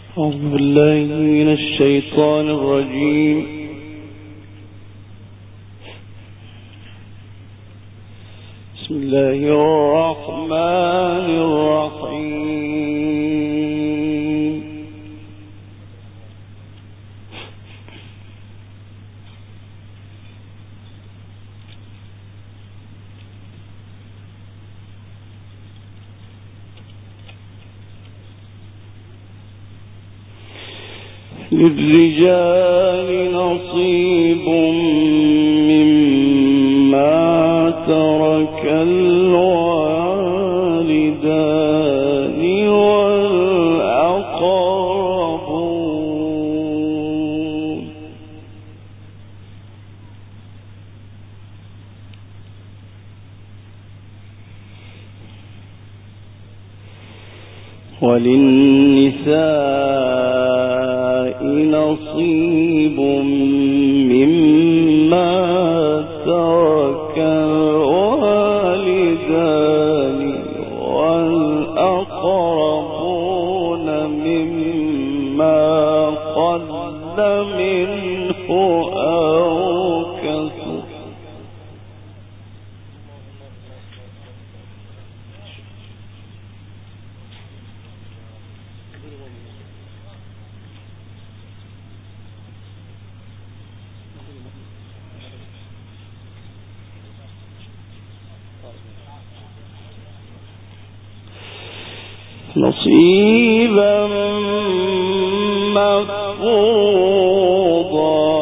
أعوذ بالله من الشيطان الرجيم. بسم الله الرحمن الرحيم. للرجال نصيب مما ترك الوالدان والأقربون وللنساء نصيب مما ترك الوالدان والأقربون مما قل منه أو كثر. نصيبا مفروضا.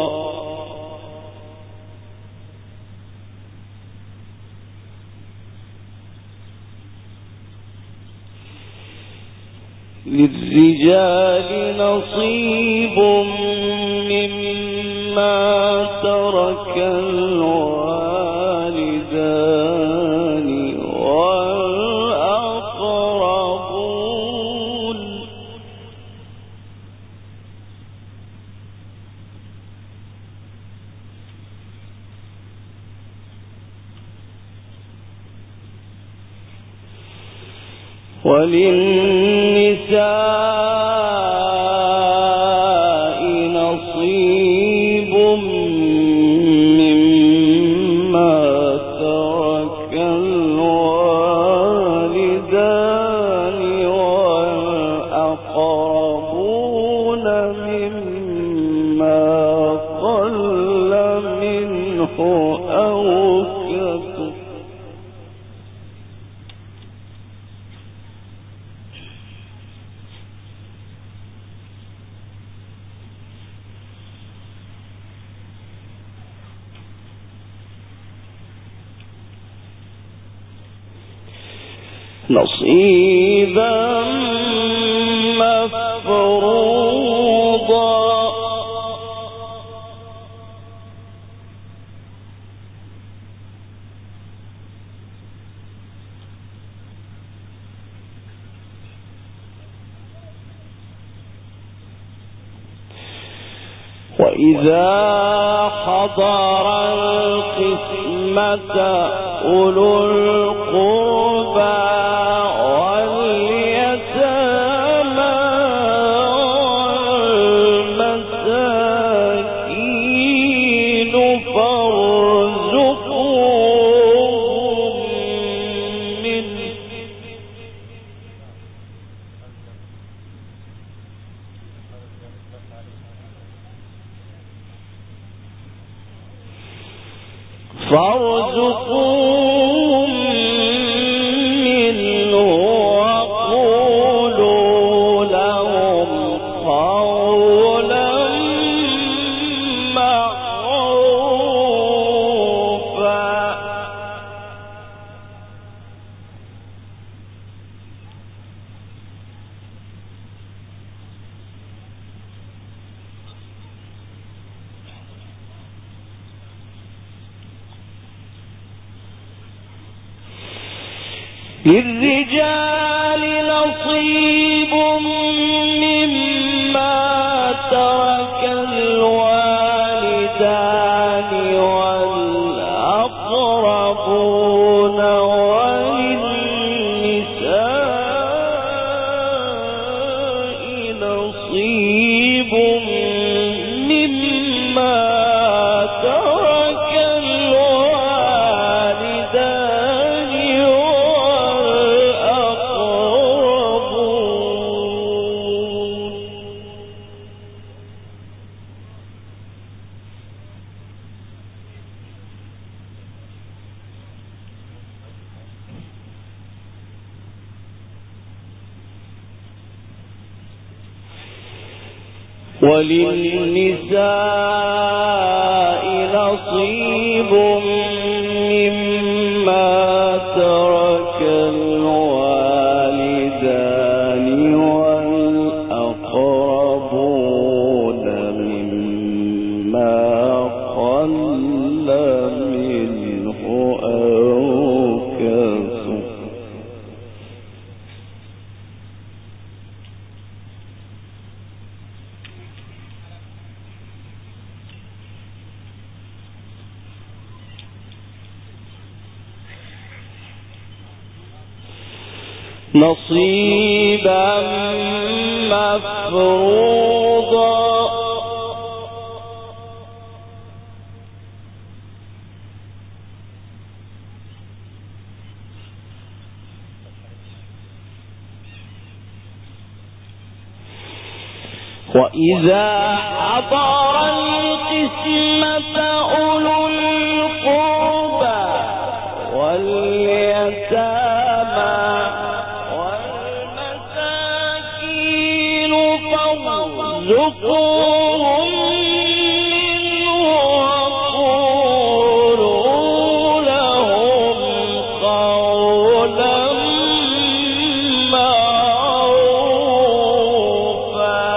للرجال نصيب مما ترك الوالدان والأقربون وللنساء نصيب مما ترك الوالدان والأقربون مما قل منه أو كثر. نصيبا مفروضا. وإذا حضر القسمة أولو القربى واليتامى والمساكين فارزقوهم منه وقولوا لهم قولا معروفا. للرجال نصيب مما ترك الوالدان والأقربون وللنساء نصيب وللنساء نصيب مما ترك الوالدان والأقربون مما قل منه أو كثر. نصيبا مفروضا. وإذا حضر القسمة أولو القربى واليتامى والمساكين فارزقوهم منه وقولوا لهم قولا معروفا.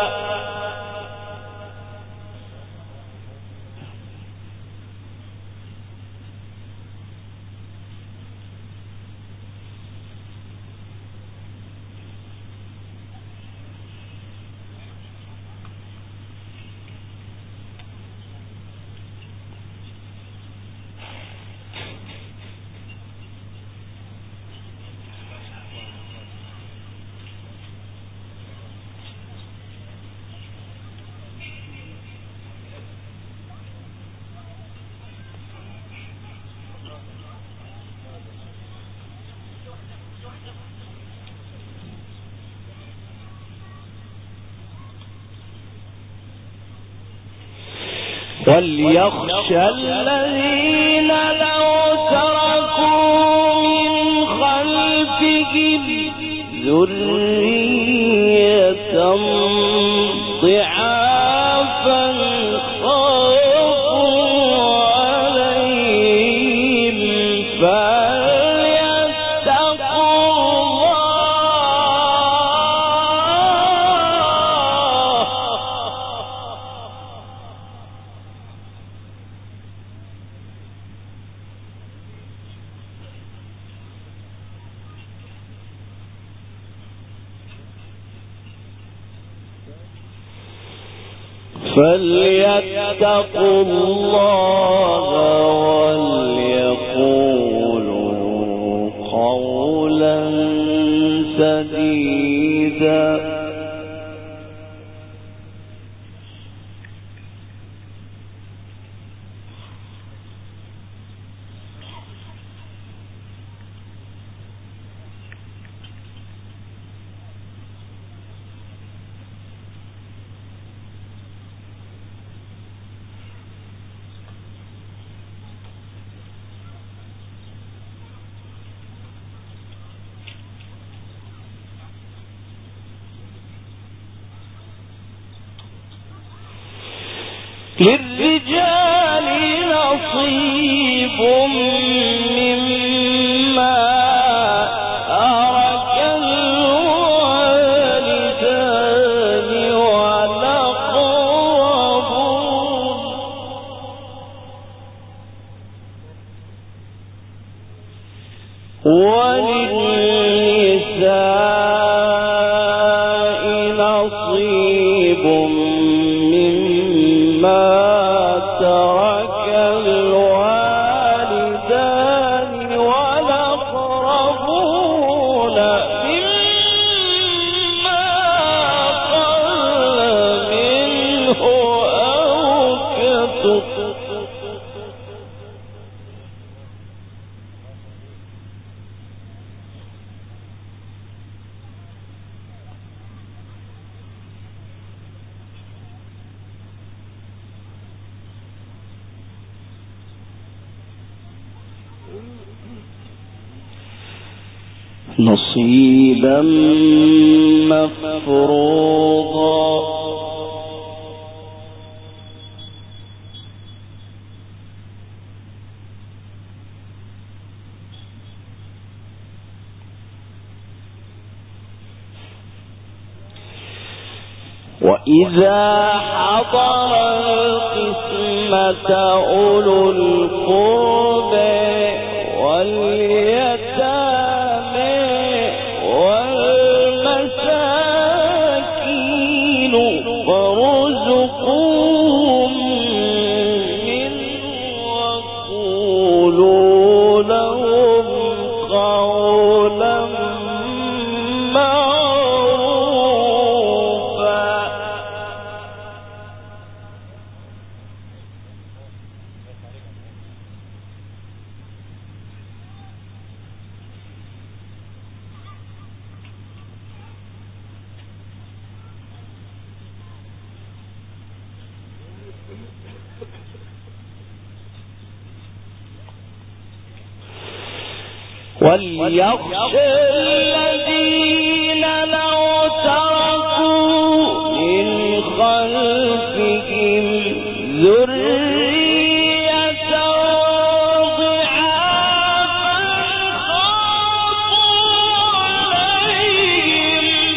وليخشى الذين لو تركوا من خلفهم ذرية ضعافا خافوا عليهم فليتقوا فليتقوا الله وليقولوا قولا سديدا. للرجال نصيب مما ترك الوالدان والأقربون وللنساء نصيب مما ترك الوالدان والأقربون مما قل منه أو كثر. نصيبا مفروضا. وإذا حضر القسمة أولو القربى واليتامى والمساكين فارزقوهم منه وقولوا لهم قولا وليخشى الذين لو تركوا من خلفهم ذرية ضعافا خافوا عليهم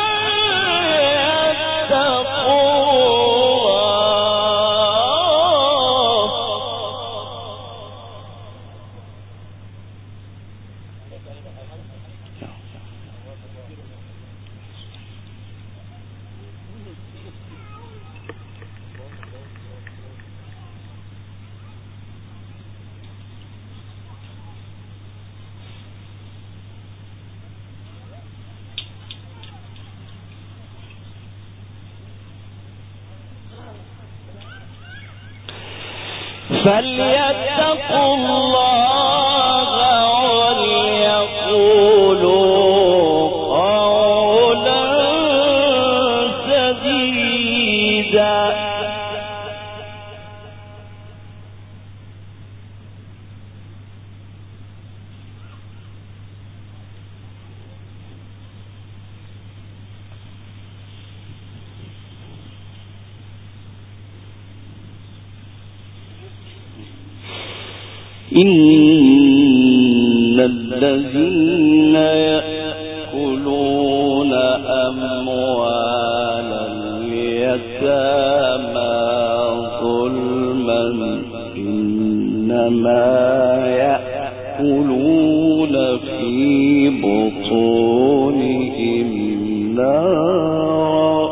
فليتقوا الله وليقولوا قولا سديدا. إن الذين يأكلون أموال اليتامى ظلما إنما يأكلون في بطونهم نارا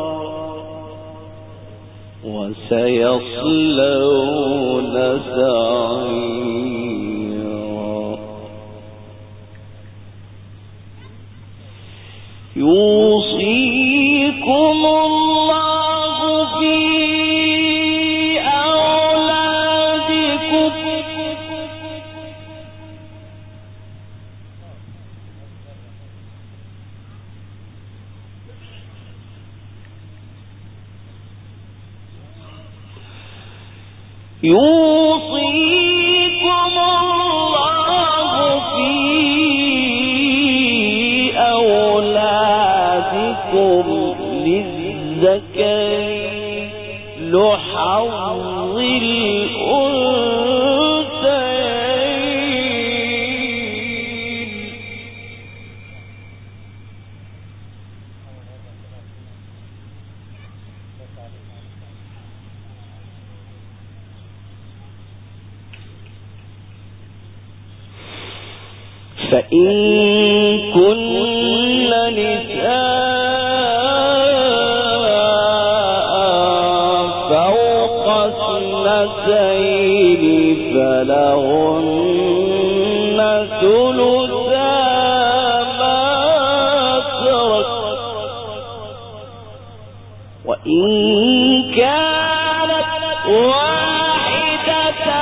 وسيصلون سعيرا. يوصيكم الله في أولادكم يوصيكم الله في أولادكم للذكر لحظ الأنثيين. فإن كن نساء فوق اثنتين فلهن ثلثا ما ترك وإن كانت واحدة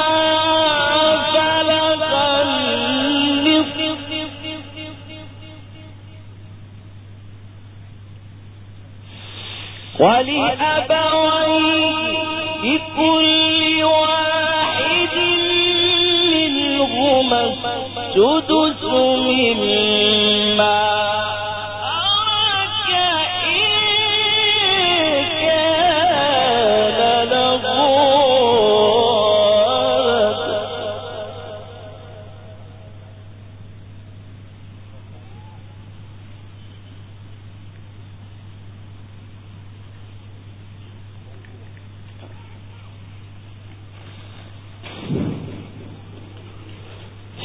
ولأبويه لكل واحد منهما السدس مما ترك إن كان له ولد.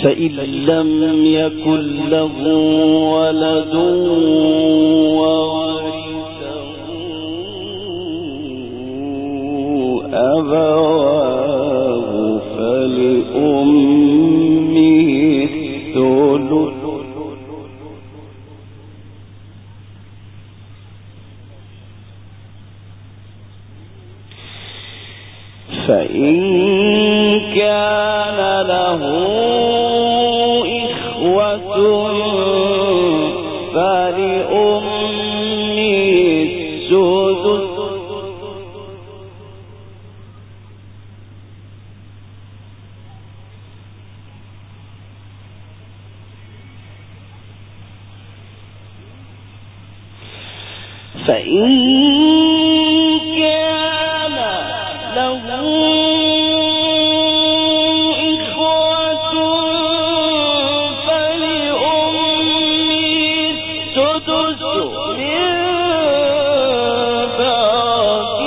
فإن لم يكن له ولد وورثه أبواه فلأمه الثلث فإن كان له إخوة فلأمه السدس فإن كان له إخوة فلأمه السدس من بعد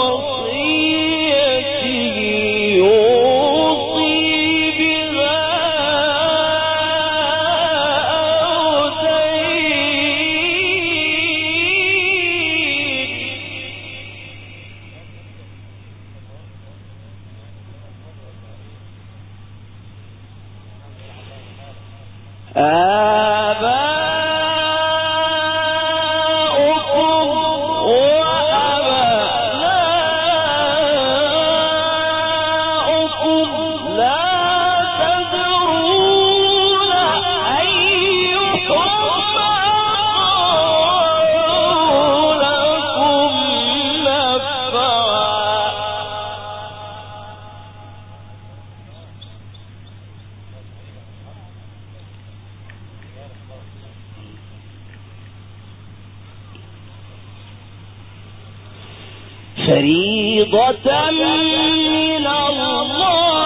وصية يوصي بها أو آباؤكم وأبناؤكم لا تدرون أيهم أقرب لكم نفعا فريضة من الله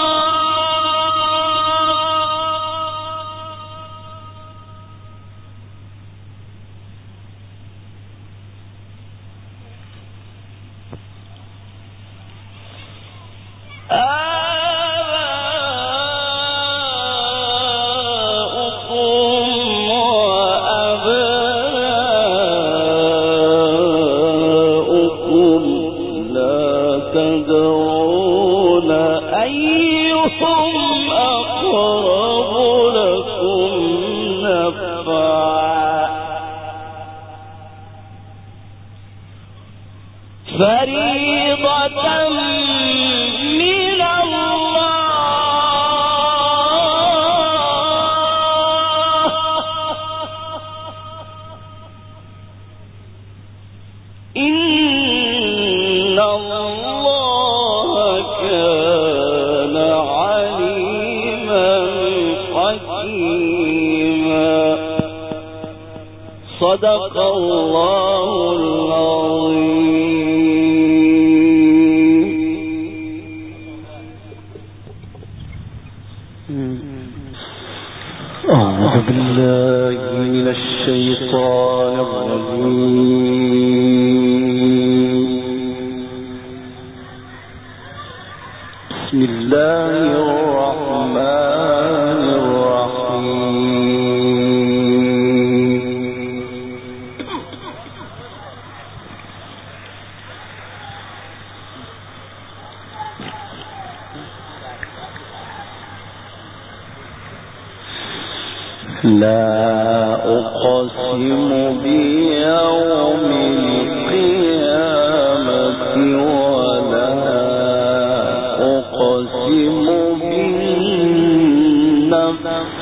آباؤكم وأبناؤكم لا تدرون أيهم أقرب لكم نفعا فريضة من إن الله كان عليما حكيما صدق الله العظيم. أعوذ بالله من الشيطان الرجيم. بسم الله الرحمن الرحيم. لا أقسم بيوم القيامة ولا أقسم بالنفس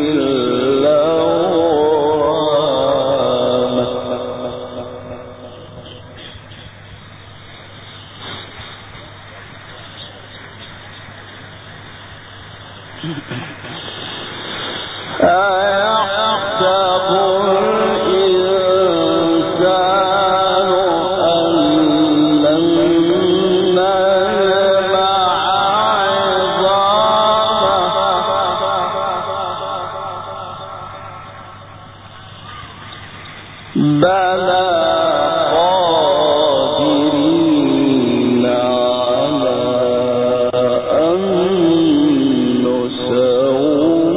اللوامة أيحسب الإنسان أن لن نجمع عظامه بلى قادرين على أن نسوي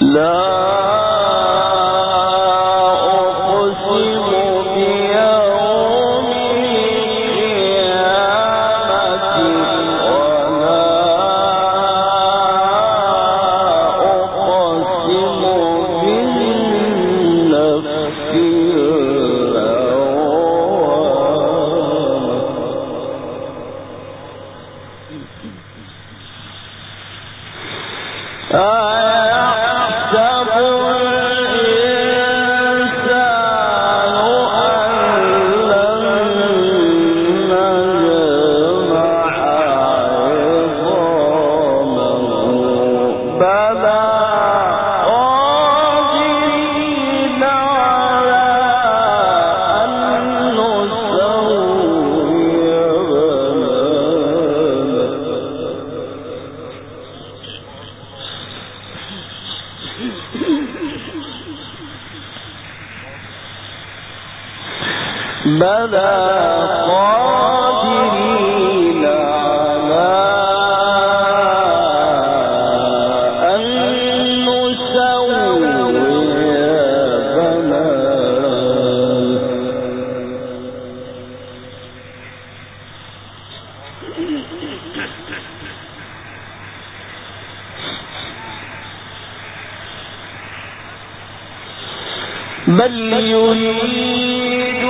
بل يريد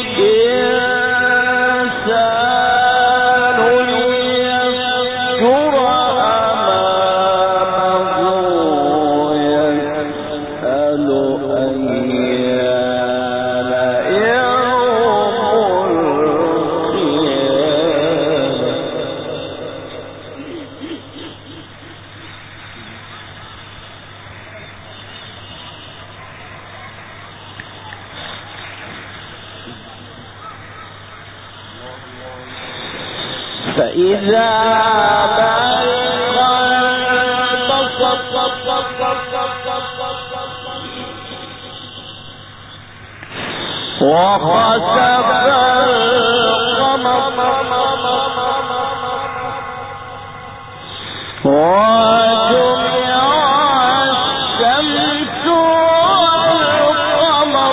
الإنسان ليفجر أمامه يسأل أيان يوم القيامة. فإذا برق البصر وخسف القمر وجمع الشمس والقمر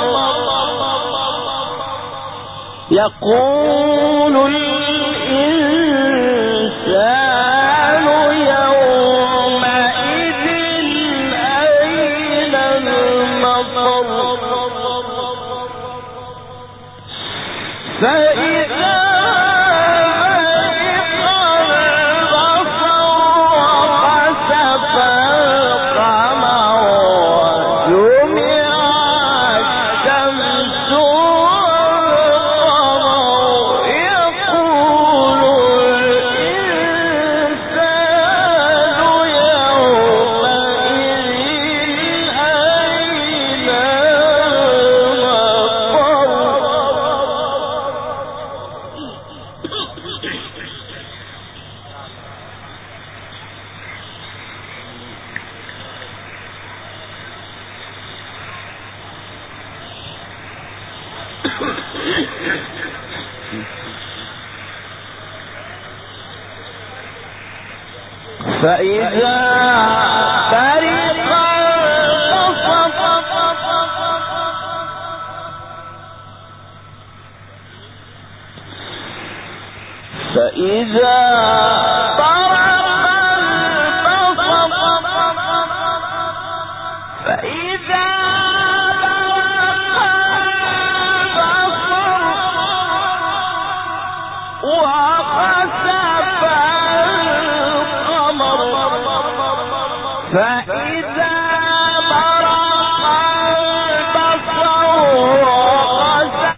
يقول الإنسان يومئذ أين المفر فإذا برق البصر وخسف القمر وجمع الشمس والقمر يقول الإنسان يومئذ أين فإذا برق البصر فإذا وخسف القمر فإذا برق البصر وخسف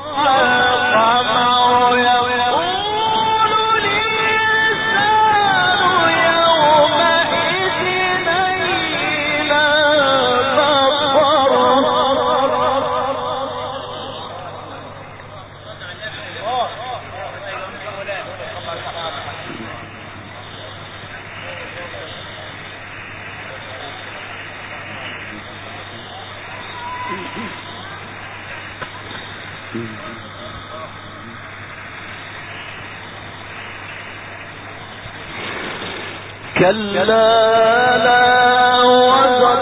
القمر يقول الإنسان كلا لا وزر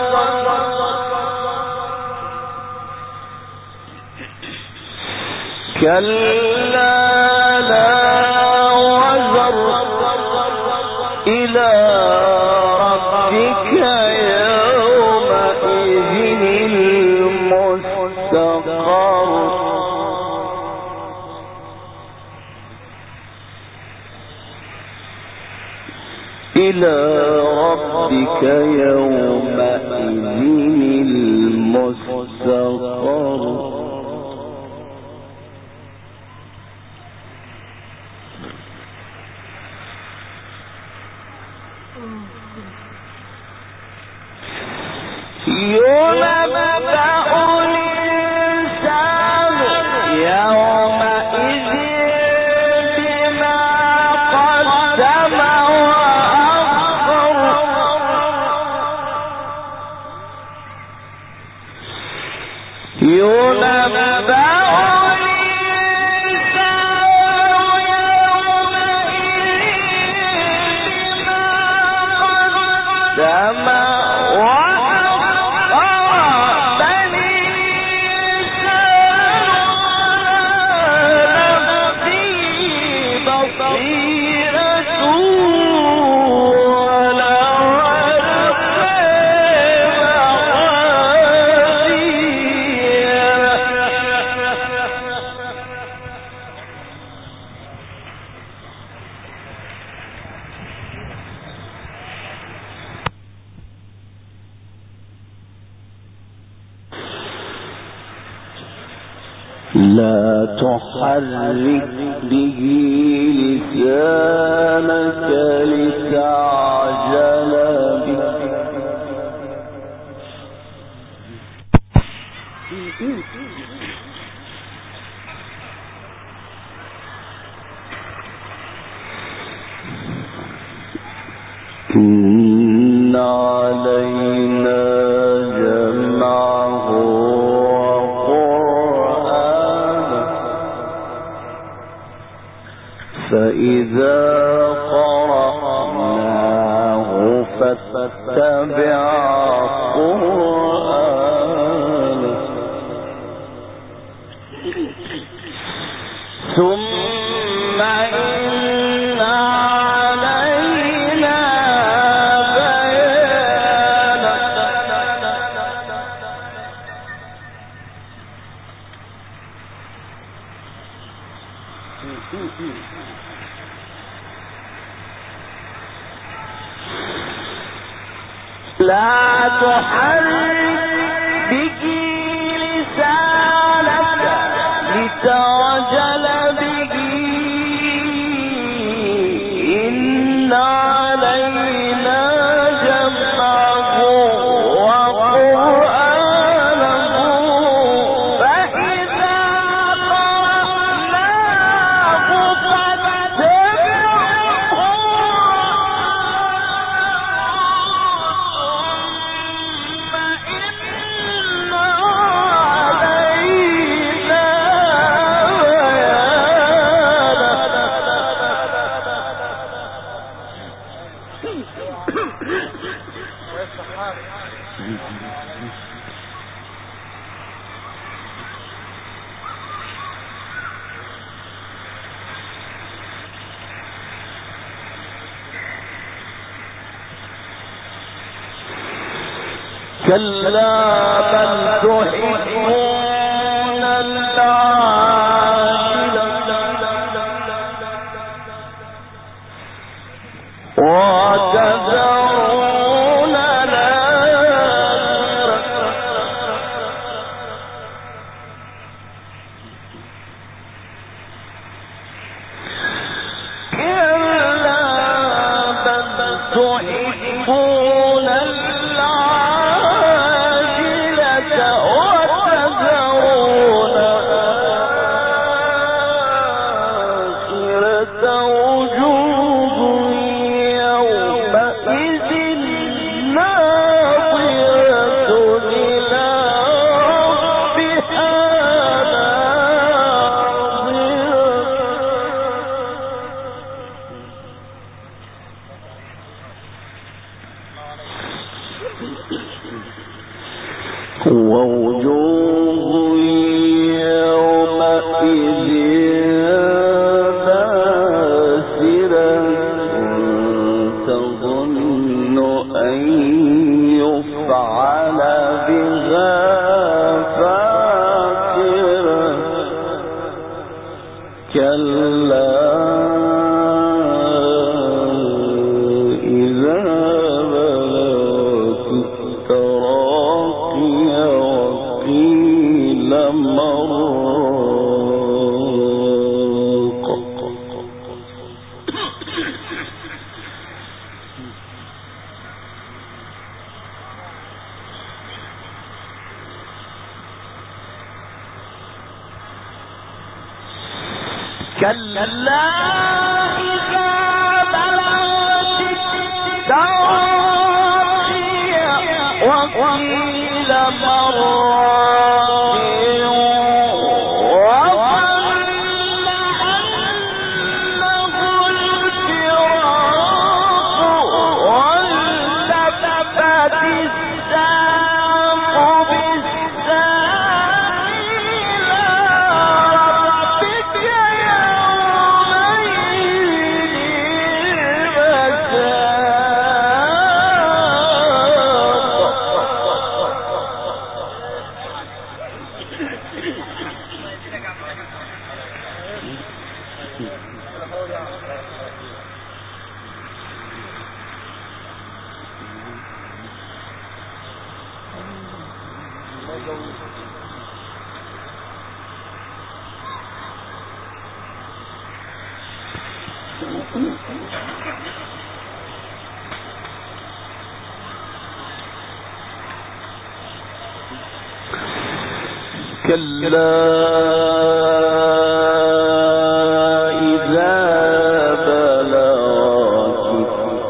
كلا لا وزر إلى ربك يومئذ المستقر إلى ربك يومئذ المستقر لا تحرك به لسانك لتعجل به إن علينا جمعه فإذا قرأناه فاتبع قرآنه ثم إن علينا بيانه لا تحرك به لسانك لتعجل به إن علينا جمعه وقرآنه فإذا قرأناه كلا بل تحبون العاجلة وتذرون الآخرة كلا بل تحبون وجوه كلا إذا بلغت التراقي وقيل كلا إذا بلغت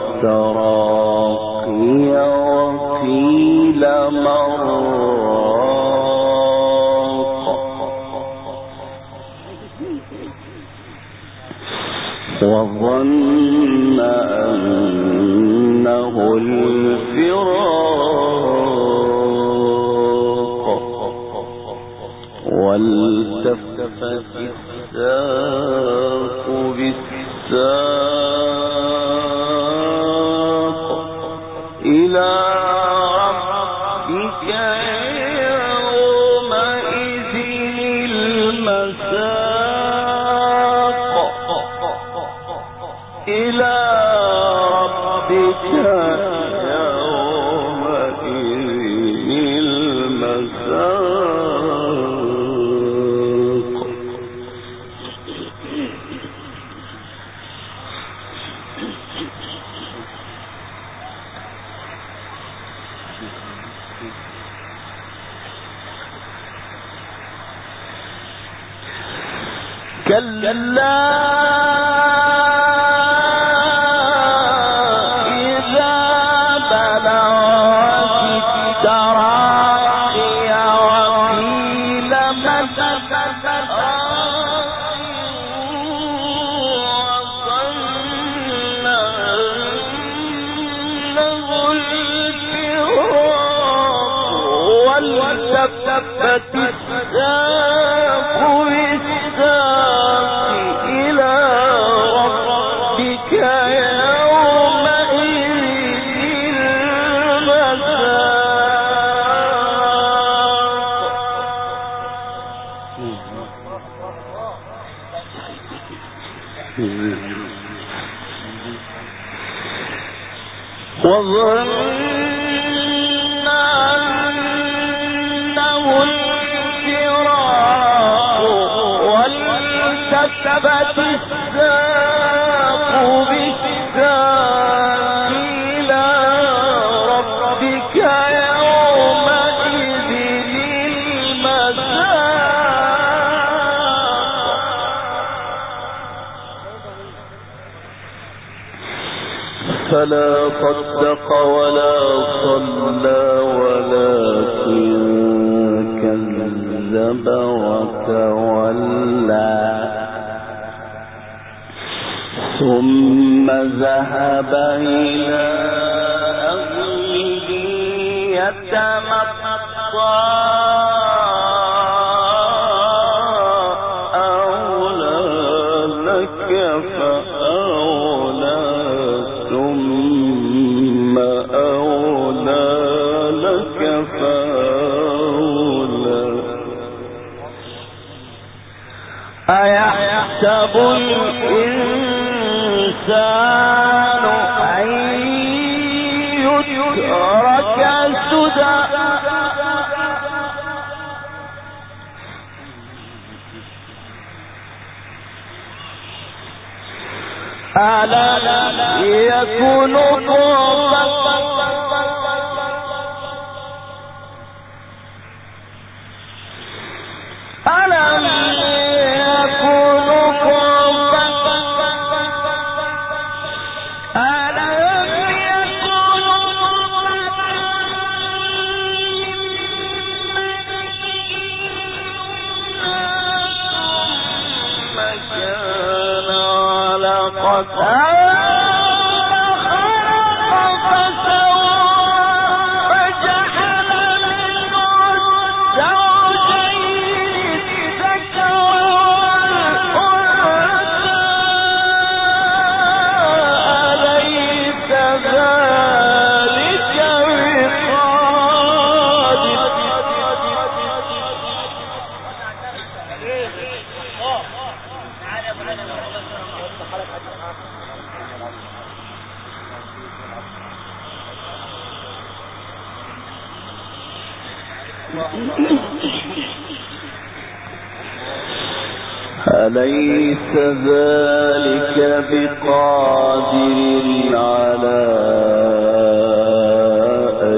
التراقي وقيل مراق وظن أنه الفراق والتفت الساق بالساق إلى ربك يومئذ المساق إلى ربك يومئذ المساق كلا إذا بلغت التراقي وقيل من وظن أنه الفراق والتفت الساق بالساق إلى ربك يومئذ المساق وظن أنه الفراق والتفت الساق بالساق إلى ربك يومئذ المساق فلا صدق ولا صلى ولكن كذب وتولى ثم ذهب إلى أهله يتمطى أولى لك فأولى ثم أولى لك فأولى أيحسب الإنسان أن يترك سدى ألم يكن نطفة أليس ذلك بقادر على أن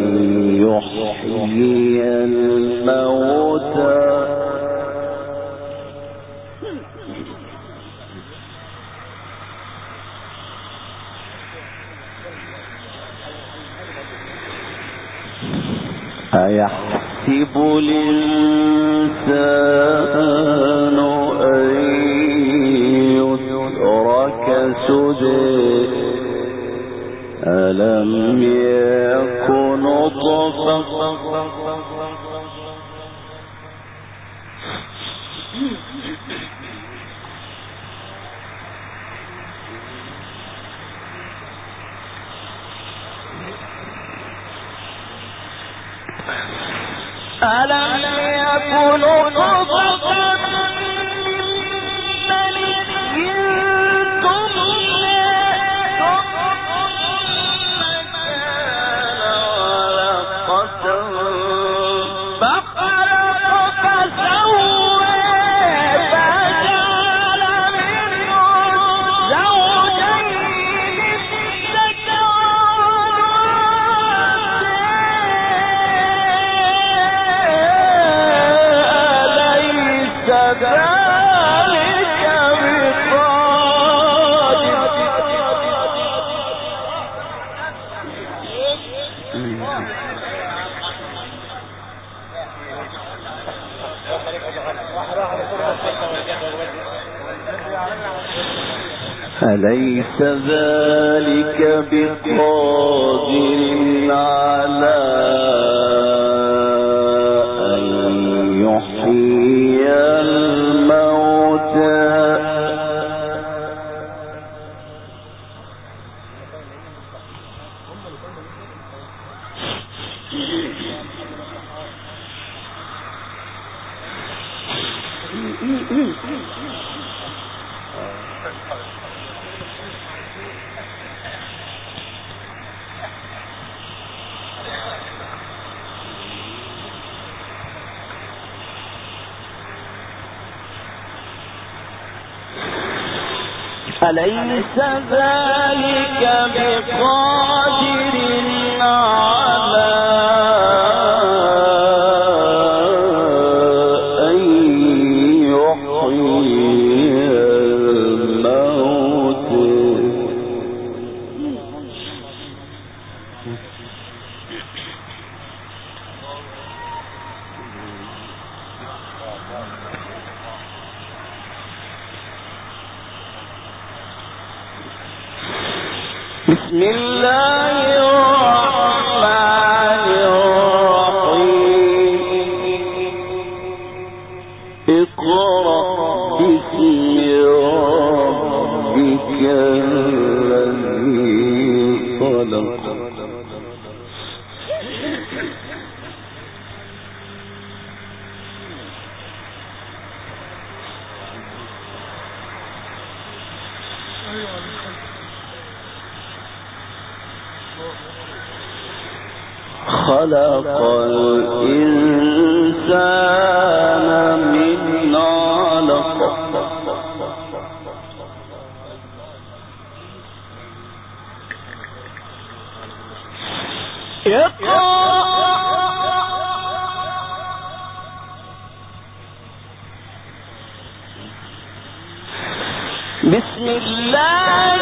يحيي الموتى أيحسب الإنسان أن يترك سدى ألم يكن نطفة ألم يكن نطفة أليس ذلك بقادر على أن يحيي الموتى أليس ذلك بقادر على أن يحيي الموتى بسم الله الرحمن الرحيم اقرأ باسم ربك الذي خلق خلق الإنسان من علق بسم الله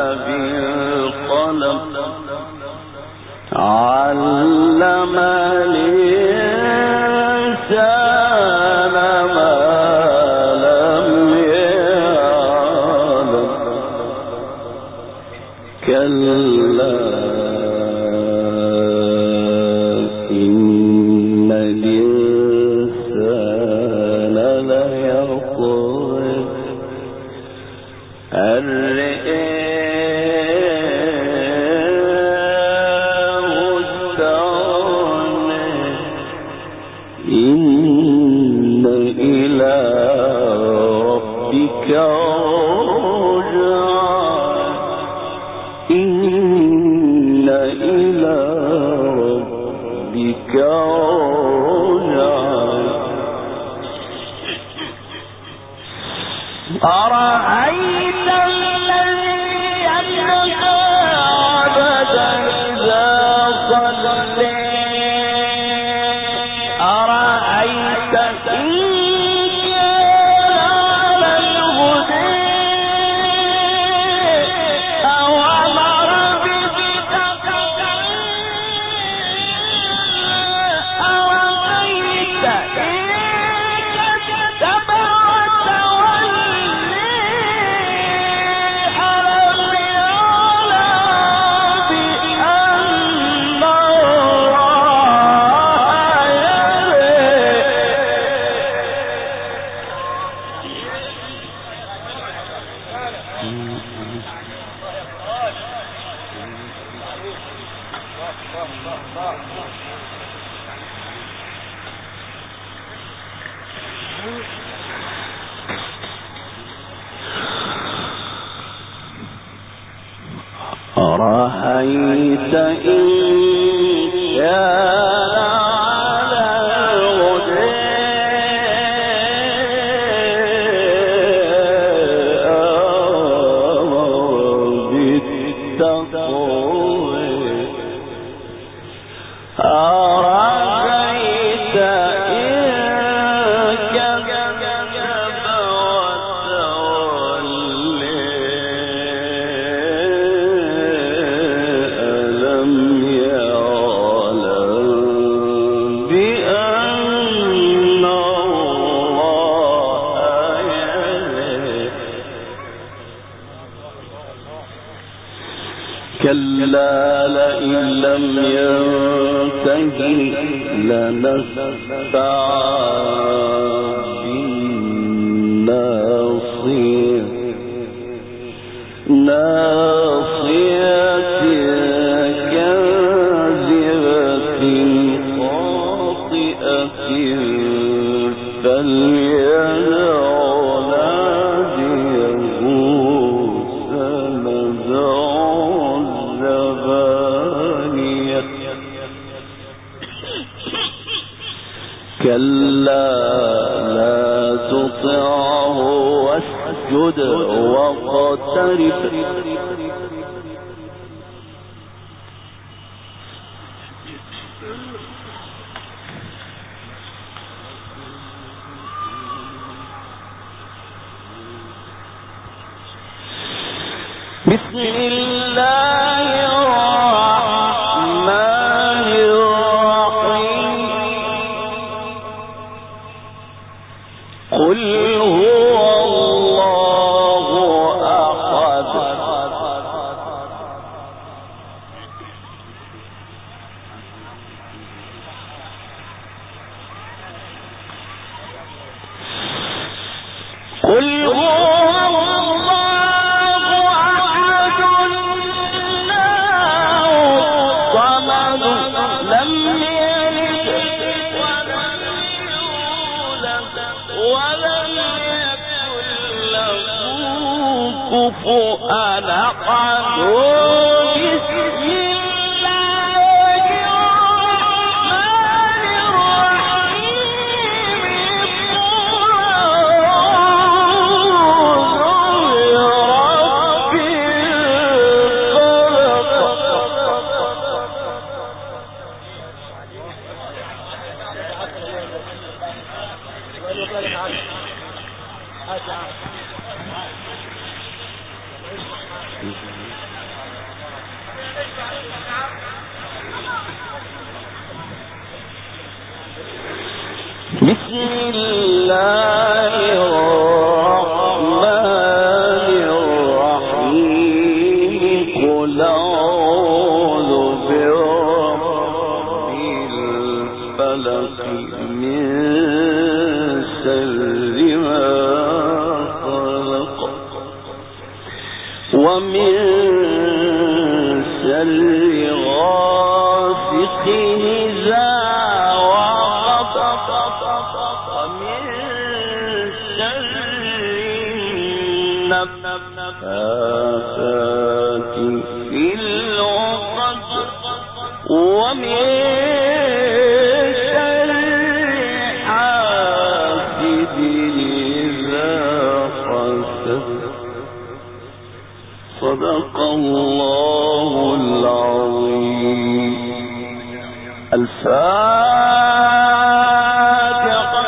بالقلم علم الإنسان ما لم يعلم كلا إن الإنسان ليطغى أن رآه استغنى إن إلى ربك رجعا إن إلى ربك رجعا أرأيت الذي ينهى عبدا إذا صلى أرأيت إن كان على الهدى أو أمر بالتقوى أرأيت إن كذب أرأيت إن كان على الهدى أمر بالتقوى أرأيت إن كذب وتولى ألم يعلم بأن الله يرى كلا لئن لم ينته لنسفعا بالناصية ناصية كاذبة خاطئة فليدع ناديه سندع الزبانية كلا لا تطعه واسجد واقترب بسم الله الرحمن الرحيم قل هو الله أحد قل هو كفؤا أحد بسم الله الرحمن الرحيم قل هو ومن شر غاسق إذا وقب ومن شر النفاثات في العقد ومن شر حاسد إذا حسد. صدق الله العظيم. الفاتحة.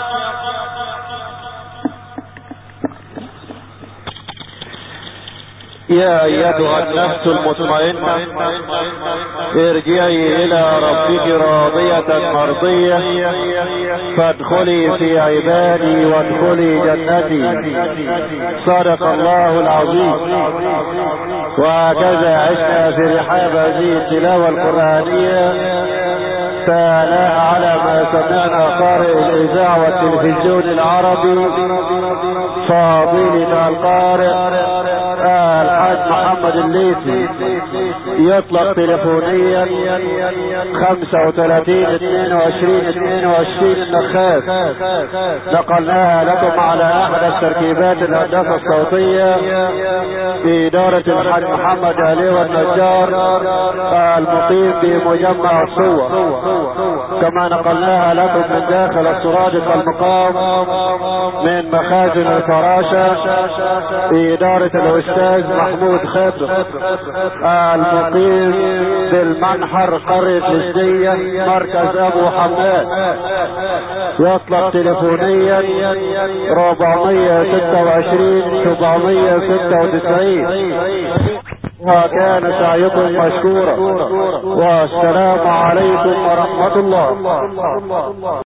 يا أيتها النفس المطمئنة ارجعي إلى ربك راضية مرضية فادخلي في عبادي وادخلي جنتي. صدق الله العظيم. وهكذا عشنا في رحاب هذه التلاوة القرآنية فلا على ما سمعنا قارئ الإذاعة والتلفزيون العربي فاضلنا القارئ الحاج محمد الليثي يطلق تليفونيا 35-22-22 النخاس. نقلناها لكم على احدث تركيبات الهندسة الصوتية في إدارة الحاج محمد علي والنجار المقيم بمجمع الصور. كما نقلناها لكم من داخل السرادق المقام من مخازن الفراشة في إدارة الأستاذ محمود خضر المقيم بالمنحر قرية الجزية مركز أبو حماد. يطلب تليفونيا 426-796. وكان سعيكم مشكورا والسلام عليكم ورحمة الله.